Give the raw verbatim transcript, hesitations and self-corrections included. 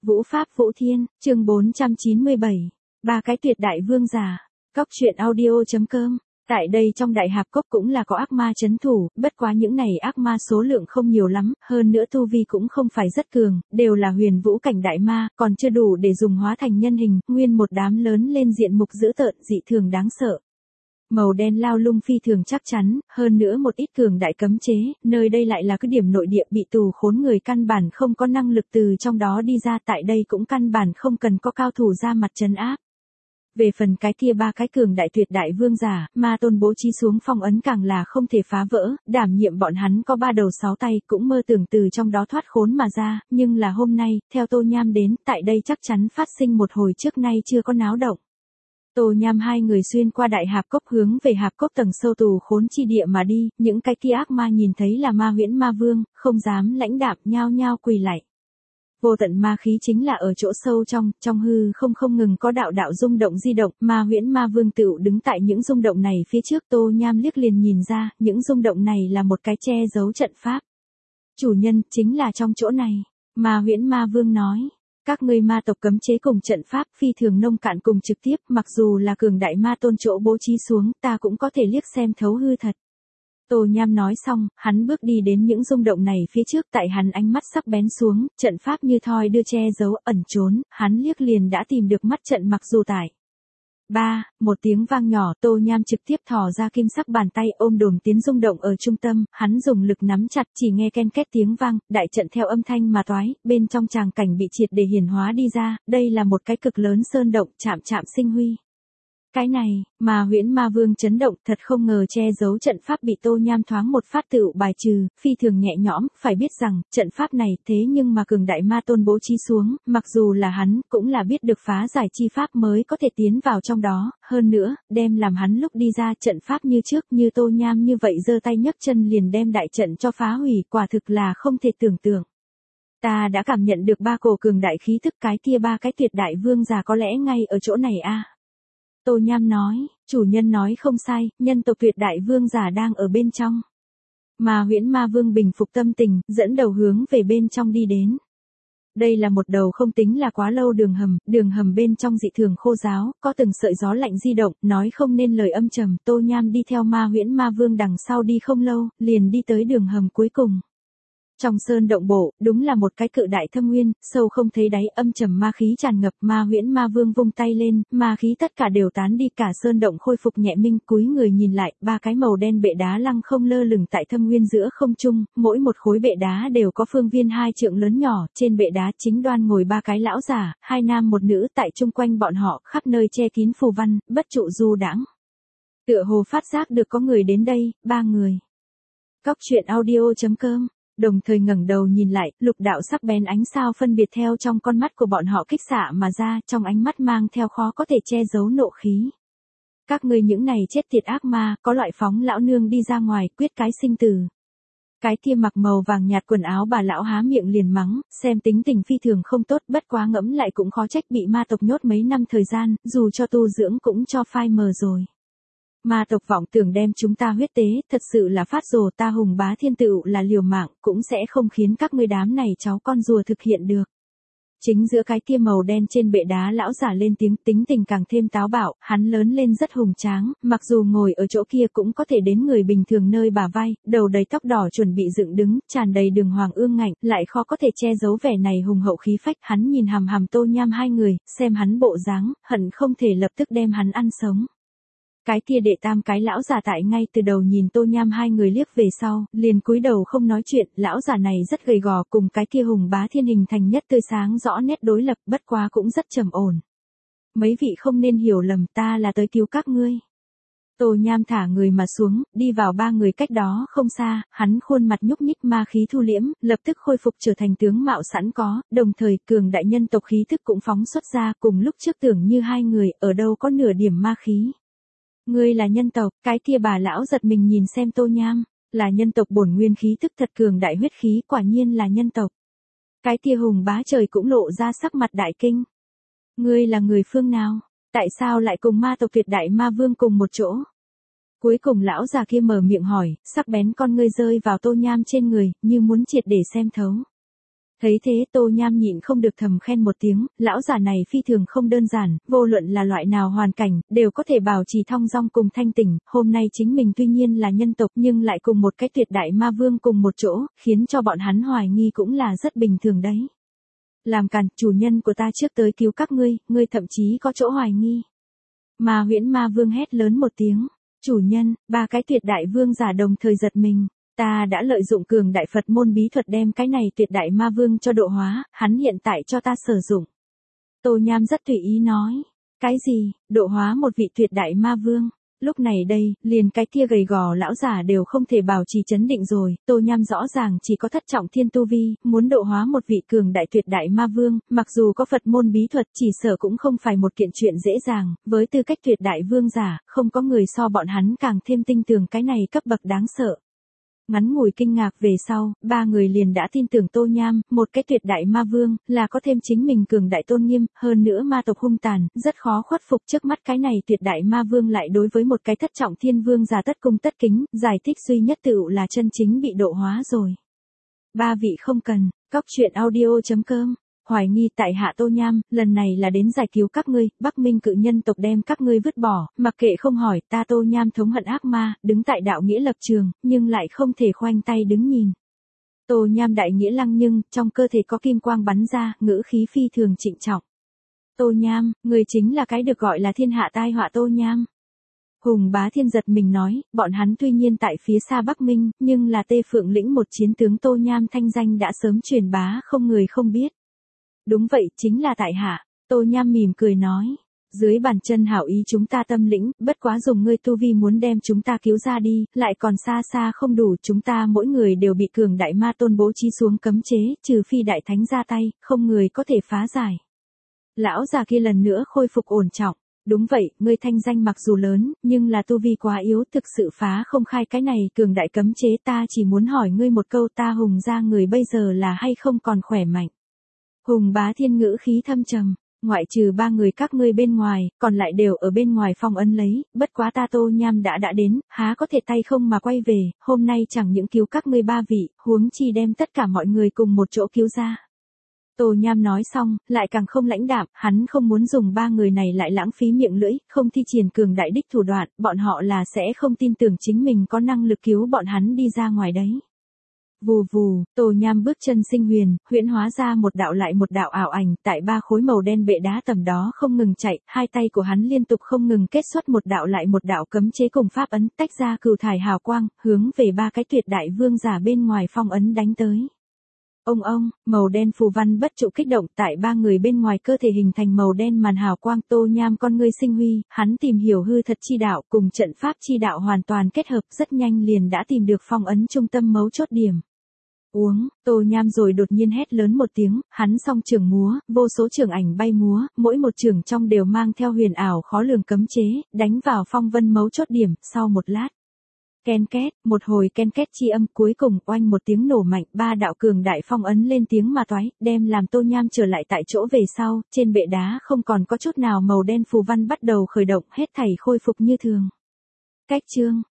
Vũ Pháp Vũ Thiên, chương bốn trăm chín mươi bảy. Ba cái tuyệt đại vương giả. Cóc truyện audio.com. Tại đây trong đại hạp cốc cũng là có ác ma chấn thủ, bất quá những này ác ma số lượng không nhiều lắm, hơn nữa tu vi cũng không phải rất cường, đều là huyền vũ cảnh đại ma, còn chưa đủ để dùng hóa thành nhân hình, nguyên một đám lớn lên diện mục dữ tợn dị thường đáng sợ. Màu đen lao lung phi thường chắc chắn, hơn nữa một ít cường đại cấm chế, nơi đây lại là cái điểm nội địa bị tù khốn người căn bản không có năng lực từ trong đó đi ra, tại đây cũng căn bản không cần có cao thủ ra mặt trấn áp. Về phần cái kia ba cái cường đại tuyệt đại vương giả, ma tôn bố trí xuống phong ấn càng là không thể phá vỡ, đảm nhiệm bọn hắn có ba đầu sáu tay cũng mơ tưởng từ trong đó thoát khốn mà ra, nhưng là hôm nay, theo Tô Nham đến, tại đây chắc chắn phát sinh một hồi trước nay chưa có náo động. Tô Nham hai người xuyên qua đại hạp cốc hướng về hạp cốc tầng sâu tù khốn chi địa mà đi, những cái kia ác ma nhìn thấy là ma huyễn ma vương, không dám lãnh đạm nhao nhao quỳ lạy. Vô tận ma khí chính là ở chỗ sâu trong, trong hư không không ngừng có đạo đạo rung động di động, ma huyễn ma vương tựu đứng tại những rung động này phía trước. Tô Nham liếc liền nhìn ra, những rung động này là một cái che giấu trận pháp. Chủ nhân, chính là trong chỗ này, ma huyễn ma vương nói. Các ngươi ma tộc cấm chế cùng trận pháp phi thường nông cạn cùng trực tiếp, mặc dù là cường đại ma tôn chỗ bố trí xuống, ta cũng có thể liếc xem thấu hư thật. Tô Nham nói xong, hắn bước đi đến những rung động này phía trước, tại hắn ánh mắt sắc bén xuống, trận pháp như thoi đưa che giấu ẩn trốn, hắn liếc liền đã tìm được mắt trận mặc dù tải. Ba, một tiếng vang nhỏ, Tô Nham trực tiếp thò ra kim sắc bàn tay ôm đồm tiến rung động ở trung tâm, hắn dùng lực nắm chặt, chỉ nghe ken két tiếng vang, đại trận theo âm thanh mà toái, bên trong tràng cảnh bị triệt để hiển hóa đi ra, đây là một cái cực lớn sơn động, chạm chạm sinh huy. Cái này, mà huyễn ma vương chấn động, thật không ngờ che giấu trận pháp bị Tô Nham thoáng một phát tựu bài trừ, phi thường nhẹ nhõm, phải biết rằng, trận pháp này thế nhưng mà cường đại ma tôn bố trí xuống, mặc dù là hắn, cũng là biết được phá giải chi pháp mới có thể tiến vào trong đó, hơn nữa, đem làm hắn lúc đi ra trận pháp như trước, như Tô Nham như vậy giơ tay nhấc chân liền đem đại trận cho phá hủy, quả thực là không thể tưởng tượng. Ta đã cảm nhận được ba cổ cường đại khí thức, cái kia ba cái tuyệt đại vương già có lẽ ngay ở chỗ này a. Tô Nham nói, chủ nhân nói không sai, nhân tộc tuyệt đại vương giả đang ở bên trong. Mà huyễn ma vương bình phục tâm tình, dẫn đầu hướng về bên trong đi đến. Đây là một đầu không tính là quá lâu đường hầm, đường hầm bên trong dị thường khô ráo, có từng sợi gió lạnh di động, nói không nên lời âm trầm. Tô Nham đi theo ma huyễn ma vương đằng sau đi không lâu, liền đi tới đường hầm cuối cùng. Trong sơn động bộ, đúng là một cái cự đại thâm nguyên, sâu không thấy đáy, âm trầm ma khí tràn ngập, ma huyễn ma vương vung tay lên, ma khí tất cả đều tán đi, cả sơn động khôi phục nhẹ minh, cúi người nhìn lại, ba cái màu đen bệ đá lăng không lơ lửng tại thâm nguyên giữa không trung, mỗi một khối bệ đá đều có phương viên hai trượng lớn nhỏ, trên bệ đá chính đoan ngồi ba cái lão giả, hai nam một nữ, tại chung quanh bọn họ, khắp nơi che kín phù văn, bất trụ du đãng. Tựa hồ phát giác được có người đến đây, ba người. Cóc truyện audio.com. Đồng thời ngẩng đầu nhìn lại, lục đạo sắc bén ánh sao phân biệt theo trong con mắt của bọn họ kích xạ mà ra, trong ánh mắt mang theo khó có thể che giấu nộ khí. Các ngươi những này chết tiệt ác ma, có loại phóng lão nương đi ra ngoài, quyết cái sinh tử. Cái kia mặc màu vàng nhạt quần áo bà lão há miệng liền mắng, xem tính tình phi thường không tốt, bất quá ngẫm lại cũng khó trách bị ma tộc nhốt mấy năm thời gian, dù cho tu dưỡng cũng cho phai mờ rồi. Ma tộc vọng tưởng đem chúng ta huyết tế, thật sự là phát rồ, ta hùng bá thiên tựu là liều mạng, cũng sẽ không khiến các ngươi đám này cháu con rùa thực hiện được. Chính giữa cái kia màu đen trên bệ đá lão giả lên tiếng, tính tình càng thêm táo bạo, hắn lớn lên rất hùng tráng, mặc dù ngồi ở chỗ kia cũng có thể đến người bình thường nơi bả vai, đầu đầy tóc đỏ chuẩn bị dựng đứng, tràn đầy đường hoàng ương ngạnh, lại khó có thể che giấu vẻ này hùng hậu khí phách. Hắn nhìn hàm hàm Tô Nham hai người, xem hắn bộ dáng, hận không thể lập tức đem hắn ăn sống. Cái kia đệ tam cái lão già tại ngay từ đầu nhìn Tô Nham hai người liếc về sau, liền cúi đầu không nói chuyện, lão già này rất gầy gò, cùng cái kia hùng bá thiên hình thành nhất tươi sáng rõ nét đối lập, bất quá cũng rất trầm ổn. Mấy vị không nên hiểu lầm, ta là tới cứu các ngươi. Tô Nham thả người mà xuống, đi vào ba người cách đó không xa, hắn khuôn mặt nhúc nhích, ma khí thu liễm, lập tức khôi phục trở thành tướng mạo sẵn có, đồng thời cường đại nhân tộc khí thức cũng phóng xuất ra, cùng lúc trước tưởng như hai người, ở đâu có nửa điểm ma khí. Ngươi là nhân tộc, cái kia bà lão giật mình nhìn xem Tô Nham, là nhân tộc bổn nguyên khí tức thật cường đại huyết khí, quả nhiên là nhân tộc. Cái kia hùng bá trời cũng lộ ra sắc mặt đại kinh. Ngươi là người phương nào, tại sao lại cùng ma tộc tuyệt đại ma vương cùng một chỗ? Cuối cùng lão già kia mở miệng hỏi, sắc bén con ngươi rơi vào Tô Nham trên người, như muốn triệt để xem thấu. Thấy thế Tô Nham nhịn không được thầm khen một tiếng, lão già này phi thường không đơn giản, vô luận là loại nào hoàn cảnh, đều có thể bảo trì thong dong cùng thanh tỉnh, hôm nay chính mình tuy nhiên là nhân tộc nhưng lại cùng một cái tuyệt đại ma vương cùng một chỗ, khiến cho bọn hắn hoài nghi cũng là rất bình thường đấy. Làm càn, chủ nhân của ta trước tới cứu các ngươi, ngươi thậm chí có chỗ hoài nghi. Ma huyễn ma vương hét lớn một tiếng, chủ nhân, ba cái tuyệt đại vương giả đồng thời giật mình. Ta đã lợi dụng cường đại Phật môn bí thuật đem cái này tuyệt đại ma vương cho độ hóa, hắn hiện tại cho ta sử dụng. Tô Nham rất tùy ý nói. Cái gì, độ hóa một vị tuyệt đại ma vương? Lúc này đây, liền cái kia gầy gò lão giả đều không thể bảo trì chấn định rồi, Tô Nham rõ ràng chỉ có thất trọng thiên tu vi, muốn độ hóa một vị cường đại tuyệt đại ma vương, mặc dù có Phật môn bí thuật chỉ sợ cũng không phải một kiện chuyện dễ dàng, với tư cách tuyệt đại vương giả, không có người so bọn hắn càng thêm tinh tường cái này cấp bậc đáng sợ. Ngắn ngủi kinh ngạc về sau, ba người liền đã tin tưởng Tô Nham, một cái tuyệt đại ma vương, là có thêm chính mình cường đại tôn nghiêm, hơn nữa ma tộc hung tàn, rất khó khuất phục trước mắt cái này tuyệt đại ma vương lại đối với một cái thất trọng thiên vương già tất cung tất kính, giải thích duy nhất tựu là chân chính bị độ hóa rồi. Ba vị không cần, cóc truyện audio chấm com. Hoài nghi tại hạ Tô Nham, lần này là đến giải cứu các ngươi, Bắc Minh cự nhân tộc đem các ngươi vứt bỏ, mặc kệ không hỏi, ta Tô Nham thống hận ác ma, đứng tại đạo nghĩa lập trường, nhưng lại không thể khoanh tay đứng nhìn. Tô Nham đại nghĩa lăng nhưng, trong cơ thể có kim quang bắn ra, ngữ khí phi thường trịnh trọng. Tô Nham, người chính là cái được gọi là thiên hạ tai họa Tô Nham. Hùng Bá Thiên giật mình nói, bọn hắn tuy nhiên tại phía xa Bắc Minh, nhưng là Tê Phượng lĩnh một chiến tướng Tô Nham thanh danh đã sớm truyền bá không người không biết. Đúng vậy, chính là tại hạ, Tô Nham mỉm cười nói, dưới bàn chân hảo ý chúng ta tâm lĩnh, bất quá dùng ngươi tu vi muốn đem chúng ta cứu ra đi, lại còn xa xa không đủ, chúng ta mỗi người đều bị cường đại ma tôn bố trí xuống cấm chế, trừ phi đại thánh ra tay, không người có thể phá giải. Lão già kia lần nữa khôi phục ổn trọng, đúng vậy, ngươi thanh danh mặc dù lớn, nhưng là tu vi quá yếu, thực sự phá không khai cái này cường đại cấm chế, ta chỉ muốn hỏi ngươi một câu, ta Hùng gia người bây giờ là hay không còn khỏe mạnh. Hùng Bá Thiên ngữ khí thâm trầm, ngoại trừ ba người các ngươi bên ngoài, còn lại đều ở bên ngoài phong ấn lấy, bất quá ta Tô Nham đã đã đến, há có thể tay không mà quay về, hôm nay chẳng những cứu các ngươi ba vị, huống chi đem tất cả mọi người cùng một chỗ cứu ra. Tô Nham nói xong, lại càng không lãnh đạm, hắn không muốn dùng ba người này lại lãng phí miệng lưỡi, không thi triển cường đại đích thủ đoạn, bọn họ là sẽ không tin tưởng chính mình có năng lực cứu bọn hắn đi ra ngoài đấy. Vù vù, Tô Nham bước chân sinh huyền, huyễn hóa ra một đạo lại một đạo ảo ảnh, tại ba khối màu đen bệ đá tầm đó không ngừng chạy, hai tay của hắn liên tục không ngừng kết xuất một đạo lại một đạo cấm chế cùng pháp ấn, tách ra cừu thải hào quang, hướng về ba cái tuyệt đại vương giả bên ngoài phong ấn đánh tới. Ông ông, màu đen phù văn bất trụ kích động, tại ba người bên ngoài cơ thể hình thành màu đen màn hào quang. Tô Nham con ngươi sinh huy, hắn tìm hiểu hư thật chi đạo cùng trận pháp chi đạo hoàn toàn kết hợp, rất nhanh liền đã tìm được phong ấn trung tâm mấu chốt điểm. Uống, Tô Nham rồi đột nhiên hét lớn một tiếng, hắn song trường múa, vô số trường ảnh bay múa, mỗi một trường trong đều mang theo huyền ảo khó lường cấm chế, đánh vào phong vân mấu chốt điểm, sau một lát. Ken két, một hồi ken két chi âm, cuối cùng oanh một tiếng nổ mạnh, ba đạo cường đại phong ấn lên tiếng mà toái, đem làm Tô Nham trở lại tại chỗ về sau, trên bệ đá không còn có chút nào màu đen phù văn bắt đầu khởi động, hết thảy khôi phục như thường. Cách chương